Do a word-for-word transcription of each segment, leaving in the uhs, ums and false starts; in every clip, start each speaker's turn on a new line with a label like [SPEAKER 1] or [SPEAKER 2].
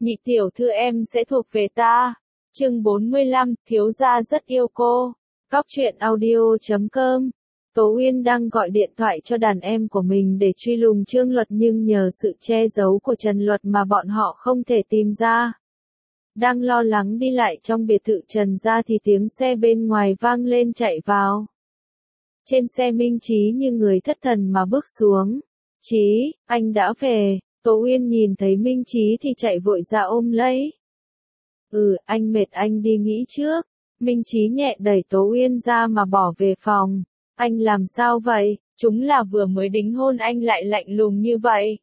[SPEAKER 1] Nhị tiểu thư em sẽ thuộc về ta. Chương bốn mươi lăm, thiếu gia rất yêu cô. Góc truyện audio chấm com. Tố Uyên đang gọi điện thoại cho đàn em của mình để truy lùng Trương Luật, nhưng nhờ sự che giấu của Trần Luật mà bọn họ không thể tìm ra. Đang lo lắng đi lại trong biệt thự Trần gia thì tiếng xe bên ngoài vang lên chạy vào. Trên xe Minh Chí như người thất thần mà bước xuống. Chí, anh đã về. Tố Uyên nhìn thấy Minh Chí thì chạy vội ra ôm lấy. Ừ, anh mệt, anh đi nghỉ trước. Minh Chí nhẹ đẩy Tố Uyên ra mà bỏ về phòng. Anh làm sao vậy? Chúng là vừa mới đính hôn anh lại lạnh lùng như vậy.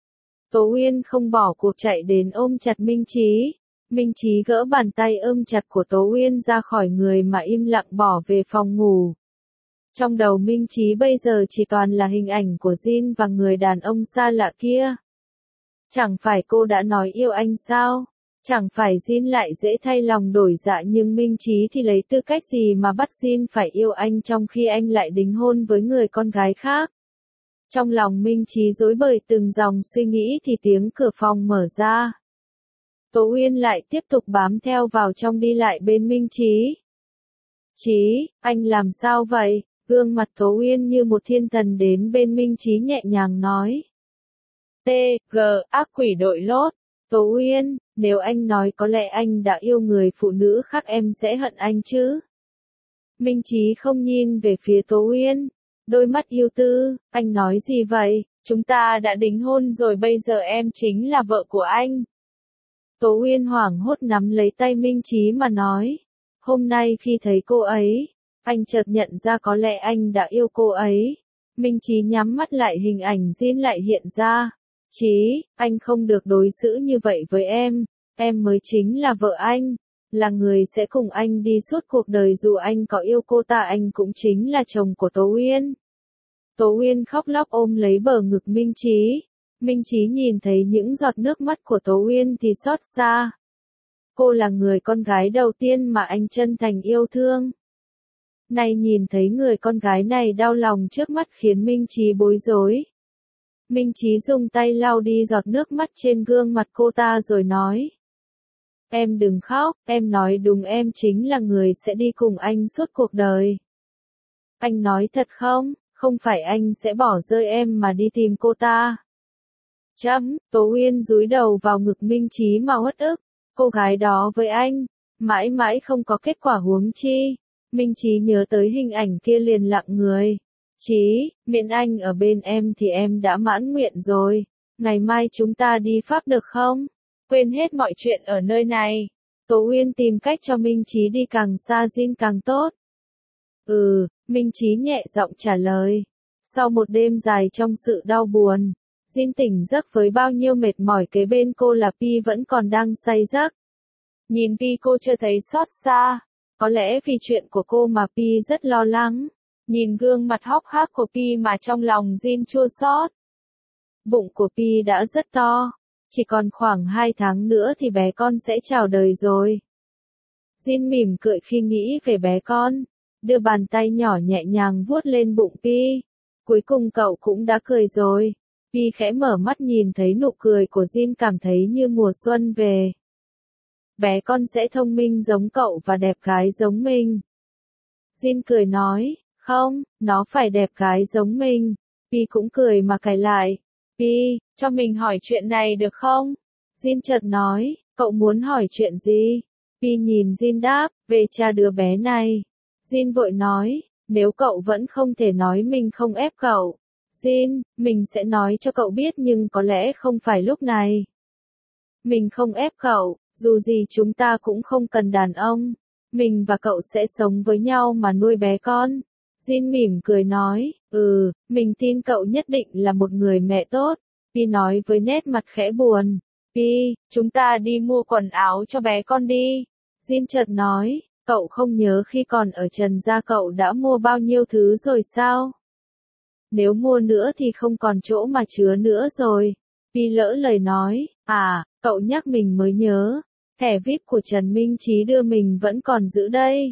[SPEAKER 1] Tố Uyên không bỏ cuộc chạy đến ôm chặt Minh Chí. Minh Chí gỡ bàn tay ôm chặt của Tố Uyên ra khỏi người mà im lặng bỏ về phòng ngủ. Trong đầu Minh Chí bây giờ chỉ toàn là hình ảnh của Jin và người đàn ông xa lạ kia. Chẳng phải cô đã nói yêu anh sao? Chẳng phải Jin lại dễ thay lòng đổi dạ, nhưng Minh Chí thì lấy tư cách gì mà bắt Jin phải yêu anh trong khi anh lại đính hôn với người con gái khác? Trong lòng Minh Chí rối bời từng dòng suy nghĩ thì tiếng cửa phòng mở ra. Tố Uyên lại tiếp tục bám theo vào trong đi lại bên Minh Chí. Chí, anh làm sao vậy? Gương mặt Tố Uyên như một thiên thần đến bên Minh Chí nhẹ nhàng nói. T, G, ác quỷ đội lốt. Tố Uyên, nếu anh nói có lẽ anh đã yêu người phụ nữ khác em sẽ hận anh chứ? Minh Chí không nhìn về phía Tố Uyên. Đôi mắt yêu tư, anh nói gì vậy? Chúng ta đã đính hôn rồi, bây giờ em chính là vợ của anh. Tố Uyên hoảng hốt nắm lấy tay Minh Chí mà nói. Hôm nay khi thấy cô ấy, anh chợt nhận ra có lẽ anh đã yêu cô ấy. Minh Chí nhắm mắt lại, hình ảnh Jin lại hiện ra. Chí, anh không được đối xử như vậy với em, em mới chính là vợ anh, là người sẽ cùng anh đi suốt cuộc đời, dù anh có yêu cô ta anh cũng chính là chồng của Tố Uyên. Tố Uyên khóc lóc ôm lấy bờ ngực Minh Chí. Minh Chí nhìn thấy những giọt nước mắt của Tố Uyên thì xót xa. Cô là người con gái đầu tiên mà anh chân thành yêu thương. Nay nhìn thấy người con gái này đau lòng trước mắt khiến Minh Chí bối rối. Minh Chí dùng tay lau đi giọt nước mắt trên gương mặt cô ta rồi nói. Em đừng khóc, em nói đúng, em chính là người sẽ đi cùng anh suốt cuộc đời. Anh nói thật không? Không phải anh sẽ bỏ rơi em mà đi tìm cô ta. Chấm, Tố Uyên dúi đầu vào ngực Minh Chí mà uất ức. Cô gái đó với anh, mãi mãi không có kết quả, huống chi. Minh Chí nhớ tới hình ảnh kia liền lặng người. Chí, miễn anh ở bên em thì em đã mãn nguyện rồi. Ngày mai chúng ta đi Pháp được không? Quên hết mọi chuyện ở nơi này. Tố Uyên tìm cách cho Minh Chí đi càng xa Jin càng tốt. Ừ, Minh Chí nhẹ giọng trả lời. Sau một đêm dài trong sự đau buồn, Jin tỉnh giấc với bao nhiêu mệt mỏi, kế bên cô là Pi vẫn còn đang say giấc. Nhìn Pi cô chưa thấy xót xa. Có lẽ vì chuyện của cô mà Pi rất lo lắng. Nhìn gương mặt hốc hác của Pi mà trong lòng Jin chua xót. Bụng của Pi đã rất to. Chỉ còn khoảng hai tháng nữa thì bé con sẽ chào đời rồi. Jin mỉm cười khi nghĩ về bé con. Đưa bàn tay nhỏ nhẹ nhàng vuốt lên bụng Pi. Cuối cùng cậu cũng đã cười rồi. Pi khẽ mở mắt nhìn thấy nụ cười của Jin, cảm thấy như mùa xuân về. Bé con sẽ thông minh giống cậu và đẹp gái giống mình. Jin cười nói. Không, nó phải đẹp gái giống mình. Pi cũng cười mà cãi lại. Pi, cho mình hỏi chuyện này được không? Jin chợt nói, cậu muốn hỏi chuyện gì? Pi nhìn Jin đáp, về cha đứa bé này. Jin vội nói, nếu cậu vẫn không thể nói mình không ép cậu. Jin, mình sẽ nói cho cậu biết, nhưng có lẽ không phải lúc này. Mình không ép cậu, dù gì chúng ta cũng không cần đàn ông. Mình và cậu sẽ sống với nhau mà nuôi bé con. Jin mỉm cười nói, ừ, mình tin cậu nhất định là một người mẹ tốt. Pi nói với nét mặt khẽ buồn. Pi, chúng ta đi mua quần áo cho bé con đi. Jin chợt nói, cậu không nhớ khi còn ở Trần gia cậu đã mua bao nhiêu thứ rồi sao? Nếu mua nữa thì không còn chỗ mà chứa nữa rồi. Pi lỡ lời nói, à, cậu nhắc mình mới nhớ. Thẻ vi ai pi của Trần Minh Chí đưa mình vẫn còn giữ đây.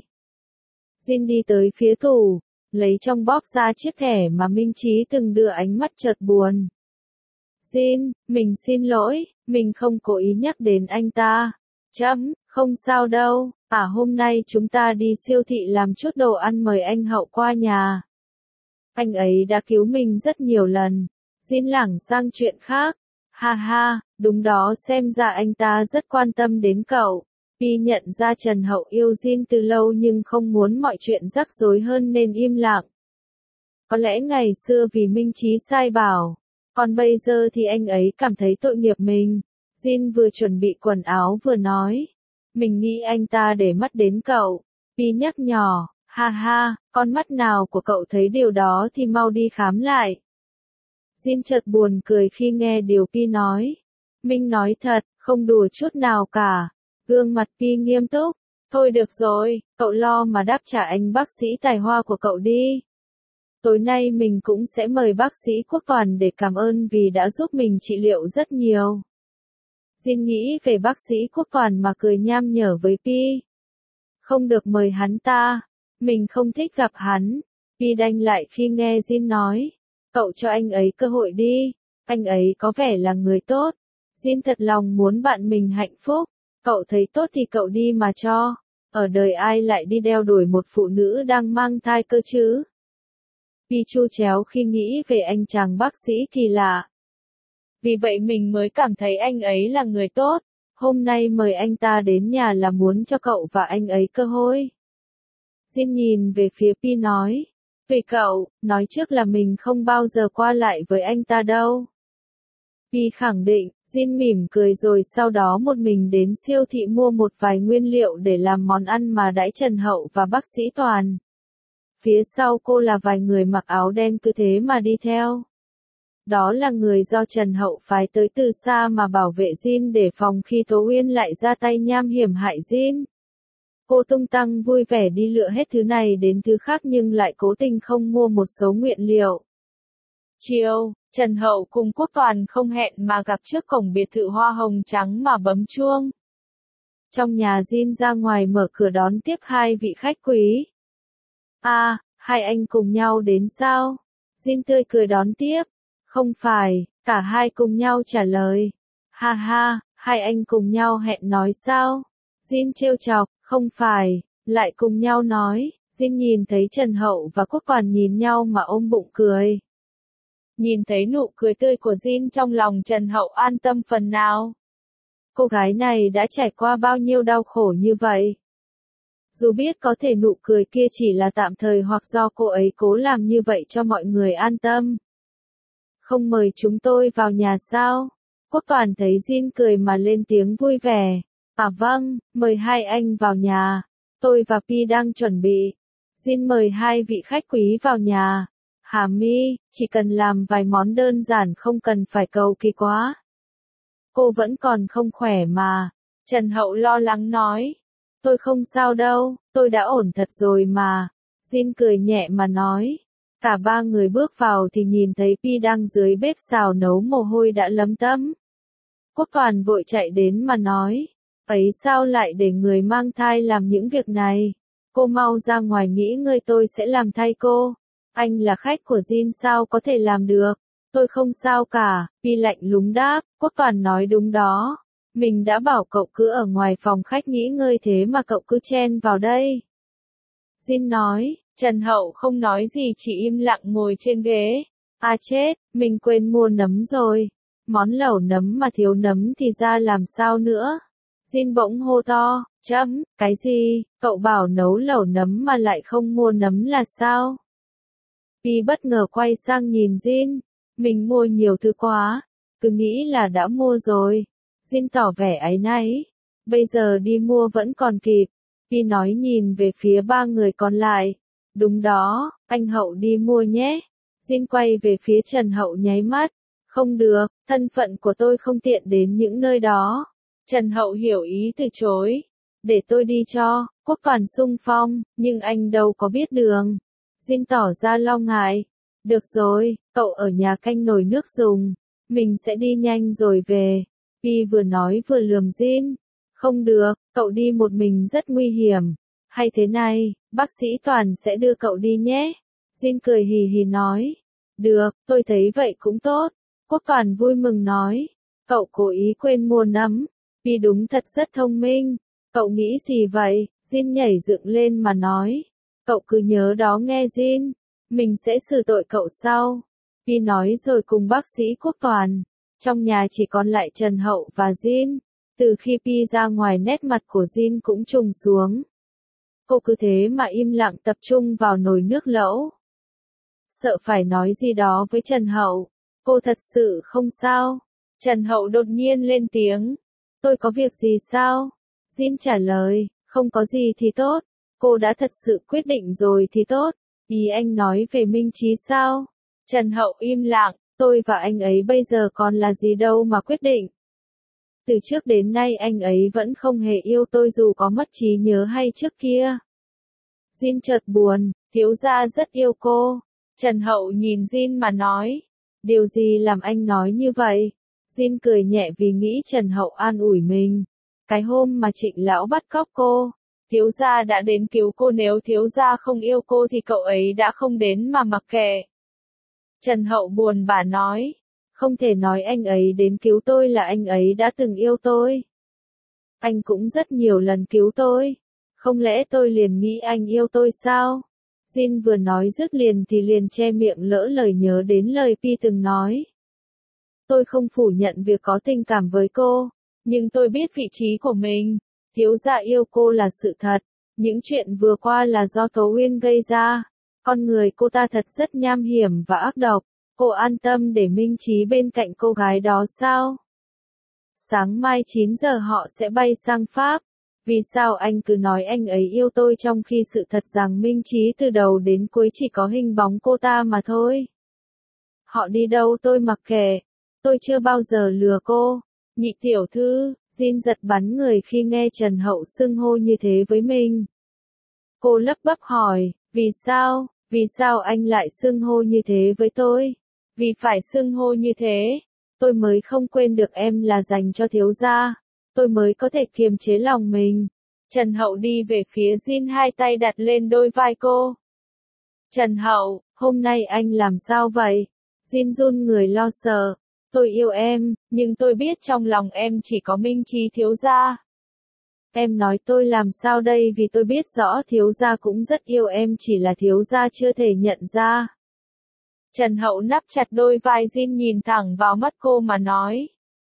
[SPEAKER 1] Jin đi tới phía tủ, lấy trong bóp ra chiếc thẻ mà Minh Chí từng đưa, ánh mắt chợt buồn. Jin, mình xin lỗi, mình không cố ý nhắc đến anh ta. Chấm, không sao đâu, à hôm nay chúng ta đi siêu thị làm chút đồ ăn mời anh Hậu qua nhà. Anh ấy đã cứu mình rất nhiều lần. Jin lảng sang chuyện khác. Ha ha, đúng đó, xem ra anh ta rất quan tâm đến cậu. Pi nhận ra Trần Hậu yêu Jin từ lâu nhưng không muốn mọi chuyện rắc rối hơn nên im lặng. Có lẽ ngày xưa vì Minh Chí sai bảo, còn bây giờ thì anh ấy cảm thấy tội nghiệp mình. Jin vừa chuẩn bị quần áo vừa nói. Mình nghĩ anh ta để mắt đến cậu. Pi nhắc nhỏ, ha ha, con mắt nào của cậu thấy điều đó thì mau đi khám lại. Jin chợt buồn cười khi nghe điều Pi nói. Minh nói thật, không đùa chút nào cả. Gương mặt Pi nghiêm túc. Thôi được rồi, cậu lo mà đáp trả anh bác sĩ tài hoa của cậu đi. Tối nay mình cũng sẽ mời bác sĩ Quốc Toàn để cảm ơn vì đã giúp mình trị liệu rất nhiều. Jin nghĩ về bác sĩ Quốc Toàn mà cười nham nhở với Pi. Không được mời hắn ta. Mình không thích gặp hắn. Pi đanh lại khi nghe Jin nói. Cậu cho anh ấy cơ hội đi. Anh ấy có vẻ là người tốt. Jin thật lòng muốn bạn mình hạnh phúc. Cậu thấy tốt thì cậu đi mà cho. Ở đời ai lại đi đeo đuổi một phụ nữ đang mang thai cơ chứ? Pi chu chéo khi nghĩ về anh chàng bác sĩ kỳ lạ. Vì vậy mình mới cảm thấy anh ấy là người tốt. Hôm nay mời anh ta đến nhà là muốn cho cậu và anh ấy cơ hội. Jin nhìn về phía Pi nói. Tùy cậu, nói trước là mình không bao giờ qua lại với anh ta đâu. Pi khẳng định. Jin mỉm cười rồi sau đó một mình đến siêu thị mua một vài nguyên liệu để làm món ăn mà đãi Trần Hậu và bác sĩ Toàn. Phía sau cô là vài người mặc áo đen cứ thế mà đi theo. Đó là người do Trần Hậu phái tới từ xa mà bảo vệ Jin để phòng khi Tố Uyên lại ra tay nham hiểm hại Jin. Cô tung tăng vui vẻ đi lựa hết thứ này đến thứ khác nhưng lại cố tình không mua một số nguyên liệu. Chiều, Trần Hậu cùng Quốc Toàn không hẹn mà gặp trước cổng biệt thự hoa hồng trắng mà bấm chuông. Trong nhà Jin ra ngoài mở cửa đón tiếp hai vị khách quý. À, hai anh cùng nhau đến sao? Jin tươi cười đón tiếp. Không phải, cả hai cùng nhau trả lời. Ha ha, hai anh cùng nhau hẹn nói sao? Jin trêu chọc, không phải, lại cùng nhau nói. Jin nhìn thấy Trần Hậu và Quốc Toàn nhìn nhau mà ôm bụng cười. Nhìn thấy nụ cười tươi của Jin trong lòng Trần Hậu an tâm phần nào. Cô gái này đã trải qua bao nhiêu đau khổ như vậy. Dù biết có thể nụ cười kia chỉ là tạm thời hoặc do cô ấy cố làm như vậy cho mọi người an tâm. Không mời chúng tôi vào nhà sao? Quốc Toàn thấy Jin cười mà lên tiếng vui vẻ. À vâng, mời hai anh vào nhà. Tôi và Pi đang chuẩn bị. Jin mời hai vị khách quý vào nhà. Hà Mi, chỉ cần làm vài món đơn giản không cần phải cầu kỳ quá. Cô vẫn còn không khỏe mà. Trần Hậu lo lắng nói. Tôi không sao đâu, tôi đã ổn thật rồi mà. Jin cười nhẹ mà nói. Cả ba người bước vào thì nhìn thấy Pi đang dưới bếp xào nấu mồ hôi đã lấm tấm. Quốc Toàn vội chạy đến mà nói. Ấy sao lại để người mang thai làm những việc này? Cô mau ra ngoài nghỉ ngơi tôi sẽ làm thay cô. Anh là khách của Jin sao có thể làm được? Tôi không sao cả, Pi lạnh lùng đáp. Quốc Toàn nói đúng đó. Mình đã bảo cậu cứ ở ngoài phòng khách nghỉ ngơi thế mà cậu cứ chen vào đây. Jin nói. Trần Hậu không nói gì chỉ im lặng ngồi trên ghế. À chết, mình quên mua nấm rồi. Món lẩu nấm mà thiếu nấm thì ra làm sao nữa? Jin bỗng hô to, chấm, cái gì, cậu bảo nấu lẩu nấm mà lại không mua nấm là sao? Pi bất ngờ quay sang nhìn Jin, mình mua nhiều thứ quá, cứ nghĩ là đã mua rồi. Jin tỏ vẻ áy náy, bây giờ đi mua vẫn còn kịp. Pi nói nhìn về phía ba người còn lại. Đúng đó, anh Hậu đi mua nhé. Jin quay về phía Trần Hậu nháy mắt. Không được, thân phận của tôi không tiện đến những nơi đó. Trần Hậu hiểu ý từ chối. Để tôi đi cho, Quốc Toàn xung phong, nhưng anh đâu có biết đường. Jin tỏ ra lo ngại. Được rồi, cậu ở nhà canh nồi nước dùng. Mình sẽ đi nhanh rồi về. Pi vừa nói vừa lườm Jin. Không được, cậu đi một mình rất nguy hiểm. Hay thế này, bác sĩ Toàn sẽ đưa cậu đi nhé. Jin cười hì hì nói. Được, tôi thấy vậy cũng tốt. Quốc Toàn vui mừng nói, cậu cố ý quên mua nấm, Pi đúng thật rất thông minh, cậu nghĩ gì vậy? Jin nhảy dựng lên mà nói, cậu cứ nhớ đó nghe Jin, mình sẽ xử tội cậu sau. Pi nói rồi cùng bác sĩ Quốc Toàn, trong nhà chỉ còn lại Trần Hậu và Jin, từ khi Pi ra ngoài nét mặt của Jin cũng trùng xuống. Cô cứ thế mà im lặng tập trung vào nồi nước lẩu. Sợ phải nói gì đó với Trần Hậu, cô thật sự không sao. Trần Hậu đột nhiên lên tiếng, tôi có việc gì sao? Jin trả lời, không có gì thì tốt, cô đã thật sự quyết định rồi thì tốt, ý anh nói về Minh Chí sao? Trần Hậu im lặng, tôi và anh ấy bây giờ còn là gì đâu mà quyết định. Từ trước đến nay anh ấy vẫn không hề yêu tôi dù có mất trí nhớ hay trước kia. Jin chợt buồn, thiếu gia rất yêu cô. Trần Hậu nhìn Jin mà nói, điều gì làm anh nói như vậy? Jin cười nhẹ vì nghĩ Trần Hậu an ủi mình. Cái hôm mà Trịnh lão bắt cóc cô, thiếu gia đã đến cứu cô, nếu thiếu gia không yêu cô thì cậu ấy đã không đến mà mặc kệ. Trần Hậu buồn bã nói, không thể nói anh ấy đến cứu tôi là anh ấy đã từng yêu tôi. Anh cũng rất nhiều lần cứu tôi, không lẽ tôi liền nghĩ anh yêu tôi sao? Jin vừa nói dứt liền thì liền che miệng lỡ lời nhớ đến lời Pi từng nói. Tôi không phủ nhận việc có tình cảm với cô, nhưng tôi biết vị trí của mình, thiếu gia yêu cô là sự thật, những chuyện vừa qua là do Tố Uyên gây ra, con người cô ta thật rất nham hiểm và ác độc, cô an tâm để Minh Chí bên cạnh cô gái đó sao? Sáng mai chín giờ họ sẽ bay sang Pháp, vì sao anh cứ nói anh ấy yêu tôi trong khi sự thật rằng Minh Chí từ đầu đến cuối chỉ có hình bóng cô ta mà thôi? Họ đi đâu tôi mặc kệ, tôi chưa bao giờ lừa cô. Nhị tiểu thư, Jin giật bắn người khi nghe Trần Hậu xưng hô như thế với mình. Cô lắp bắp hỏi, vì sao, vì sao anh lại xưng hô như thế với tôi? Vì phải xưng hô như thế, tôi mới không quên được em là dành cho thiếu gia, tôi mới có thể kiềm chế lòng mình. Trần Hậu đi về phía Jin, hai tay đặt lên đôi vai cô. Trần Hậu, hôm nay anh làm sao vậy? Jin run người lo sợ. Tôi yêu em, nhưng tôi biết trong lòng em chỉ có Minh Chí thiếu gia. Em nói tôi làm sao đây, vì tôi biết rõ thiếu gia cũng rất yêu em, chỉ là thiếu gia chưa thể nhận ra. Trần Hậu nắm chặt đôi vai Jin, nhìn thẳng vào mắt cô mà nói.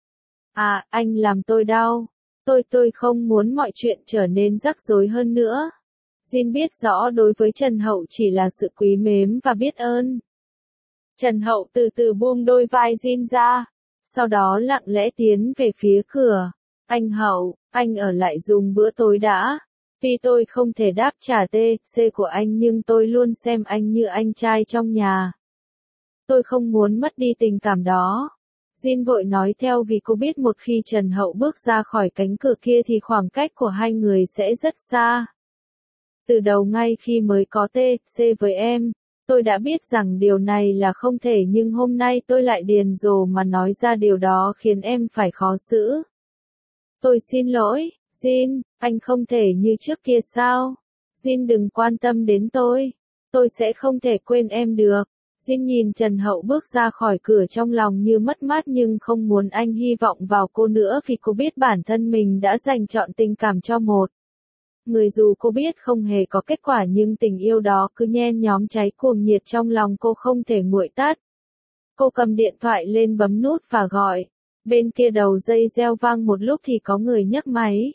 [SPEAKER 1] À, anh làm tôi đau. Tôi tôi không muốn mọi chuyện trở nên rắc rối hơn nữa. Jin biết rõ đối với Trần Hậu chỉ là sự quý mến và biết ơn. Trần Hậu từ từ buông đôi vai Jin ra, sau đó lặng lẽ tiến về phía cửa. Anh Hậu, anh ở lại dùng bữa tối đã. Tuy tôi không thể đáp trả tê xê của anh nhưng tôi luôn xem anh như anh trai trong nhà. Tôi không muốn mất đi tình cảm đó. Jin vội nói theo vì cô biết một khi Trần Hậu bước ra khỏi cánh cửa kia thì khoảng cách của hai người sẽ rất xa. Từ đầu ngay khi mới có tê xê với em, tôi đã biết rằng điều này là không thể, nhưng hôm nay tôi lại điên rồ mà nói ra điều đó khiến em phải khó xử. Tôi xin lỗi, Jin, anh không thể như trước kia sao? Jin đừng quan tâm đến tôi. Tôi sẽ không thể quên em được. Jin nhìn Trần Hậu bước ra khỏi cửa trong lòng như mất mát nhưng không muốn anh hy vọng vào cô nữa vì cô biết bản thân mình đã dành trọn tình cảm cho một người, dù cô biết không hề có kết quả nhưng tình yêu đó cứ nhen nhóm cháy cuồng nhiệt trong lòng cô không thể nguội tắt. Cô cầm điện thoại lên bấm nút và gọi. Bên kia đầu dây reo vang một lúc thì có người nhấc máy.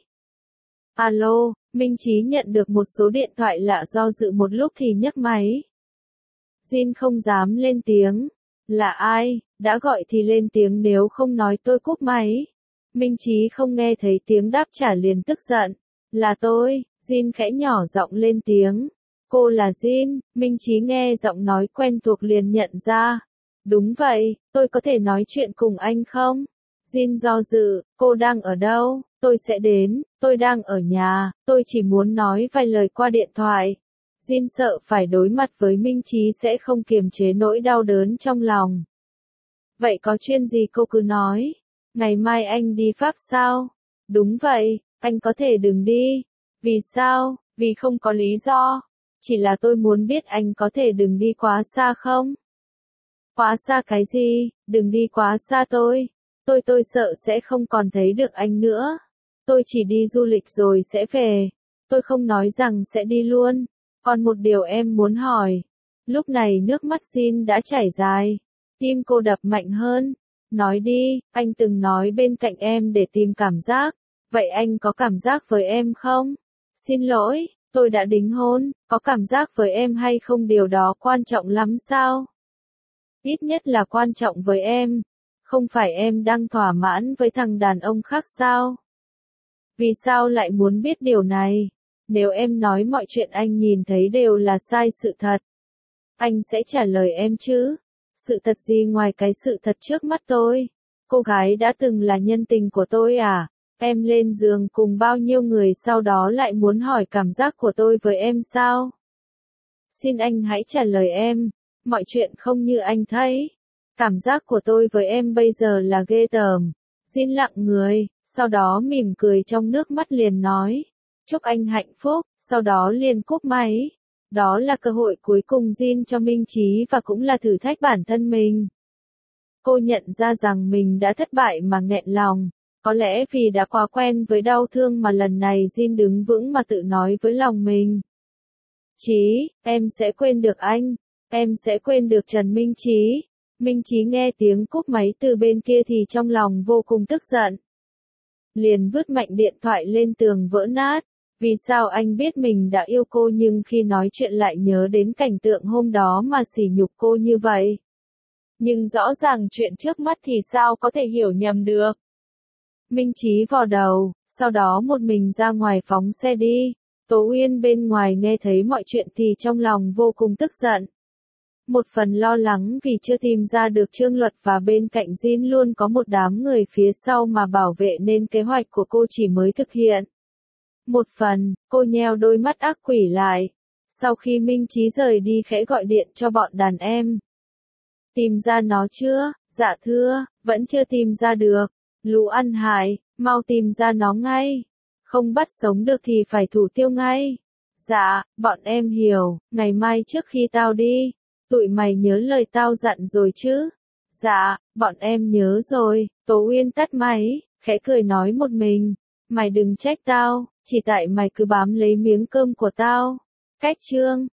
[SPEAKER 1] Alo, Minh Chí nhận được một số điện thoại lạ, do dự một lúc thì nhấc máy. Jin không dám lên tiếng. Là ai, đã gọi thì lên tiếng, nếu không nói tôi cúp máy. Minh Chí không nghe thấy tiếng đáp trả liền tức giận. Là tôi, Jin khẽ nhỏ giọng lên tiếng. Cô là Jin, Minh Chí nghe giọng nói quen thuộc liền nhận ra. Đúng vậy, tôi có thể nói chuyện cùng anh không? Jin do dự, cô đang ở đâu? Tôi sẽ đến, tôi đang ở nhà, tôi chỉ muốn nói vài lời qua điện thoại. Jin sợ phải đối mặt với Minh Chí sẽ không kiềm chế nỗi đau đớn trong lòng. Vậy có chuyện gì cô cứ nói. Ngày mai anh đi Pháp sao? Đúng vậy, anh có thể đừng đi. Vì sao? Vì không có lý do. Chỉ là tôi muốn biết anh có thể đừng đi quá xa không? Quá xa cái gì, đừng đi quá xa tôi. Tôi tôi sợ sẽ không còn thấy được anh nữa. Tôi chỉ đi du lịch rồi sẽ về. Tôi không nói rằng sẽ đi luôn. Còn một điều em muốn hỏi. Lúc này nước mắt Jin đã chảy dài. Tim cô đập mạnh hơn. Nói đi, anh từng nói bên cạnh em để tìm cảm giác. Vậy anh có cảm giác với em không? Xin lỗi, tôi đã đính hôn, có cảm giác với em hay không điều đó quan trọng lắm sao? Ít nhất là quan trọng với em. Không phải em đang thỏa mãn với thằng đàn ông khác sao? Vì sao lại muốn biết điều này? Nếu em nói mọi chuyện anh nhìn thấy đều là sai sự thật, anh sẽ trả lời em chứ. Sự thật gì ngoài cái sự thật trước mắt tôi? Cô gái đã từng là nhân tình của tôi à? Em lên giường cùng bao nhiêu người sau đó lại muốn hỏi cảm giác của tôi với em sao? Xin anh hãy trả lời em. Mọi chuyện không như anh thấy. Cảm giác của tôi với em bây giờ là ghê tởm. Jin lặng người, sau đó mỉm cười trong nước mắt liền nói. Chúc anh hạnh phúc, sau đó liền cúp máy. Đó là cơ hội cuối cùng Jin cho Minh Chí và cũng là thử thách bản thân mình. Cô nhận ra rằng mình đã thất bại mà nghẹn lòng. Có lẽ vì đã quá quen với đau thương mà lần này Jin đứng vững mà tự nói với lòng mình. Chí, em sẽ quên được anh. Em sẽ quên được Trần Minh Chí. Minh Chí nghe tiếng cúp máy từ bên kia thì trong lòng vô cùng tức giận. Liền vứt mạnh điện thoại lên tường vỡ nát. Vì sao anh biết mình đã yêu cô nhưng khi nói chuyện lại nhớ đến cảnh tượng hôm đó mà sỉ nhục cô như vậy? Nhưng rõ ràng chuyện trước mắt thì sao có thể hiểu nhầm được? Minh Chí vò đầu, sau đó một mình ra ngoài phóng xe đi. Tố Uyên bên ngoài nghe thấy mọi chuyện thì trong lòng vô cùng tức giận. Một phần lo lắng vì chưa tìm ra được Trương Luật và bên cạnh Jin luôn có một đám người phía sau mà bảo vệ nên kế hoạch của cô chỉ mới thực hiện. Một phần, cô nheo đôi mắt ác quỷ lại. Sau khi Minh Chí rời đi khẽ gọi điện cho bọn đàn em. Tìm ra nó chưa? Dạ thưa, vẫn chưa tìm ra được. Lũ ăn hại, mau tìm ra nó ngay. Không bắt sống được thì phải thủ tiêu ngay. Dạ, bọn em hiểu, ngày mai trước khi tao đi, tụi mày nhớ lời tao dặn rồi chứ? Dạ, bọn em nhớ rồi. Tố Uyên tắt máy, khẽ cười nói một mình. Mày đừng trách tao, chỉ tại mày cứ bám lấy miếng cơm của tao. Cách chương